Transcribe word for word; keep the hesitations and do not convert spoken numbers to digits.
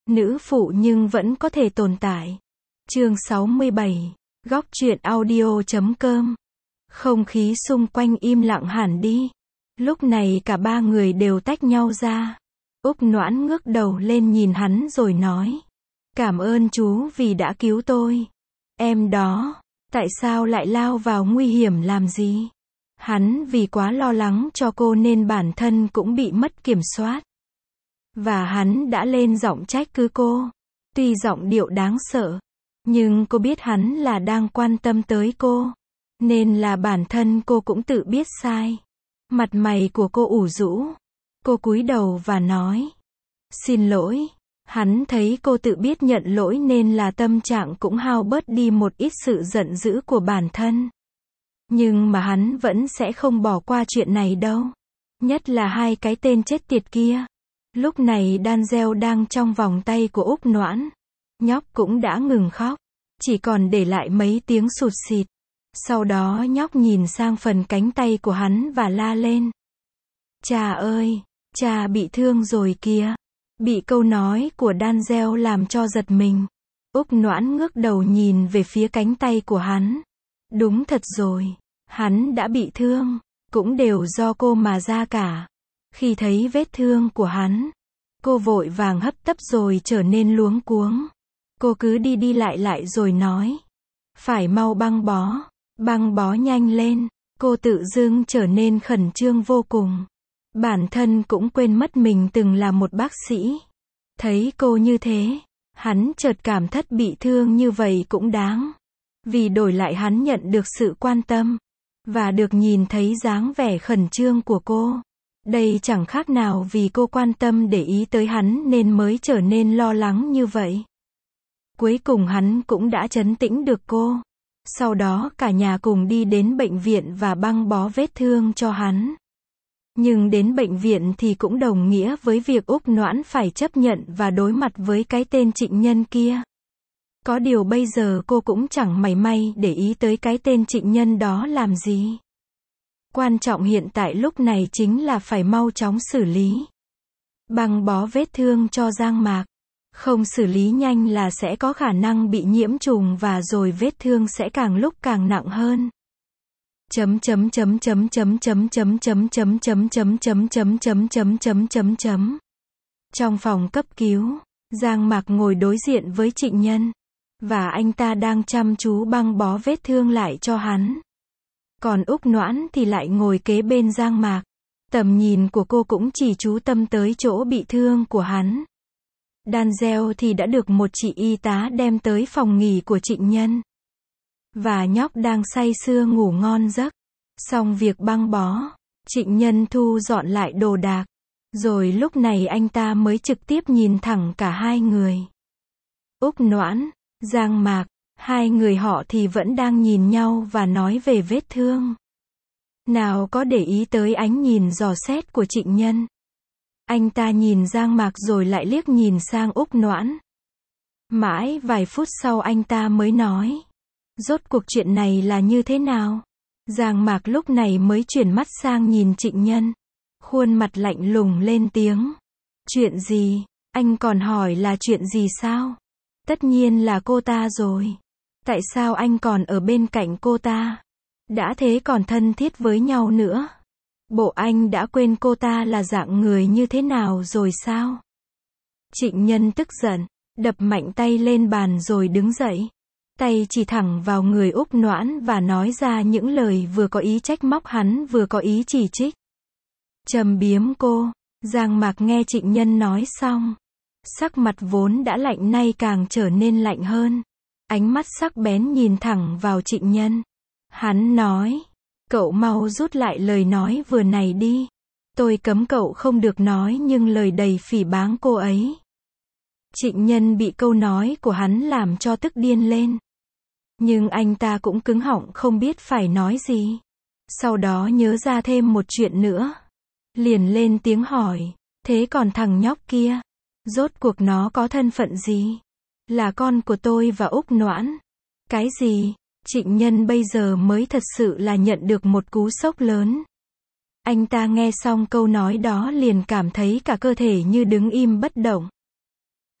Nữ phụ nhưng vẫn có thể tồn tại. Chương sáu mươi bảy. Góc truyện audio chấm com. Không khí xung quanh im lặng hẳn đi. Lúc này cả ba người đều tách nhau ra. Úc Noãn ngước đầu lên nhìn hắn rồi nói. Cảm ơn chú vì đã cứu tôi. Em đó, tại sao lại lao vào nguy hiểm làm gì? Hắn vì quá lo lắng cho cô nên bản thân cũng bị mất kiểm soát. Và hắn đã lên giọng trách cứ cô. Tuy giọng điệu đáng sợ, nhưng cô biết hắn là đang quan tâm tới cô. Nên là bản thân cô cũng tự biết sai. Mặt mày của cô ủ rũ. Cô cúi đầu và nói. Xin lỗi. Hắn thấy cô tự biết nhận lỗi nên là tâm trạng cũng hao bớt đi một ít sự giận dữ của bản thân. Nhưng mà hắn vẫn sẽ không bỏ qua chuyện này đâu. Nhất là hai cái tên chết tiệt kia. Lúc này Danzel đang trong vòng tay của Úc Noãn. Nhóc cũng đã ngừng khóc. Chỉ còn để lại mấy tiếng sụt sịt. Sau đó nhóc nhìn sang phần cánh tay của hắn và la lên. Cha ơi, cha bị thương rồi kìa. Bị câu nói của Danzel làm cho giật mình. Úc Noãn ngước đầu nhìn về phía cánh tay của hắn. Đúng thật rồi, hắn đã bị thương. Cũng đều do cô mà ra cả. Khi thấy vết thương của hắn, cô vội vàng hấp tấp rồi trở nên luống cuống. Cô cứ đi đi lại lại rồi nói. Phải mau băng bó. Băng bó nhanh lên. Cô tự dưng trở nên khẩn trương vô cùng. Bản thân cũng quên mất mình từng là một bác sĩ. Thấy cô như thế, hắn chợt cảm thất bị thương như vậy cũng đáng. Vì đổi lại hắn nhận được sự quan tâm. Và được nhìn thấy dáng vẻ khẩn trương của cô. Đây chẳng khác nào vì cô quan tâm để ý tới hắn nên mới trở nên lo lắng như vậy. Cuối cùng hắn cũng đã trấn tĩnh được cô. Sau đó cả nhà cùng đi đến bệnh viện và băng bó vết thương cho hắn. Nhưng đến bệnh viện thì cũng đồng nghĩa với việc Úc Noãn phải chấp nhận và đối mặt với cái tên Trịnh Nhân kia. Có điều bây giờ cô cũng chẳng mảy may để ý tới cái tên Trịnh Nhân đó làm gì. Quan trọng hiện tại lúc này chính là phải mau chóng xử lý. Băng bó vết thương cho Giang Mạc. Không xử lý nhanh là sẽ có khả năng bị nhiễm trùng và rồi vết thương sẽ càng lúc càng nặng hơn. Chấm chấm chấm chấm chấm chấm chấm chấm chấm chấm chấm chấm chấm chấm chấm chấm chấm chấm. Trong phòng cấp cứu, Giang Mạc ngồi đối diện với Trịnh Nhân. Và anh ta đang chăm chú băng bó vết thương lại cho hắn. Còn Úc Noãn thì lại ngồi kế bên Giang Mạc. Tầm nhìn của cô cũng chỉ chú tâm tới chỗ bị thương của hắn. Danzel thì đã được một chị y tá đem tới phòng nghỉ của Trịnh Nhân. Và nhóc đang say sưa ngủ ngon giấc. Xong việc băng bó, Trịnh Nhân thu dọn lại đồ đạc. Rồi lúc này anh ta mới trực tiếp nhìn thẳng cả hai người. Úc Noãn, Giang Mạc, hai người họ thì vẫn đang nhìn nhau và nói về vết thương. Nào có để ý tới ánh nhìn dò xét của Trịnh Nhân. Anh ta nhìn Giang Mạc rồi lại liếc nhìn sang Úc Noãn. Mãi vài phút sau anh ta mới nói. Rốt cuộc chuyện này là như thế nào? Giang Mạc lúc này mới chuyển mắt sang nhìn Trịnh Nhân. Khuôn mặt lạnh lùng lên tiếng. Chuyện gì? Anh còn hỏi là chuyện gì sao? Tất nhiên là cô ta rồi. Tại sao anh còn ở bên cạnh cô ta? Đã thế còn thân thiết với nhau nữa. Bộ anh đã quên cô ta là dạng người như thế nào rồi sao? Trịnh Nhân tức giận, đập mạnh tay lên bàn rồi đứng dậy. Tay chỉ thẳng vào người Úc Noãn và nói ra những lời vừa có ý trách móc hắn vừa có ý chỉ trích. Trầm biếm cô. Giang Mạc nghe Trịnh Nhân nói xong. Sắc mặt vốn đã lạnh nay càng trở nên lạnh hơn. Ánh mắt sắc bén nhìn thẳng vào Trịnh Nhân. Hắn nói. Cậu mau rút lại lời nói vừa này đi. Tôi cấm cậu không được nói nhưng lời đầy phỉ báng cô ấy. Trịnh Nhân bị câu nói của hắn làm cho tức điên lên. Nhưng anh ta cũng cứng họng không biết phải nói gì. Sau đó nhớ ra thêm một chuyện nữa. Liền lên tiếng hỏi. Thế còn thằng nhóc kia? Rốt cuộc nó có thân phận gì? Là con của tôi và Úc Noãn. Cái gì? Trịnh Nhân bây giờ mới thật sự là nhận được một cú sốc lớn. Anh ta nghe xong câu nói đó liền cảm thấy cả cơ thể như đứng im bất động.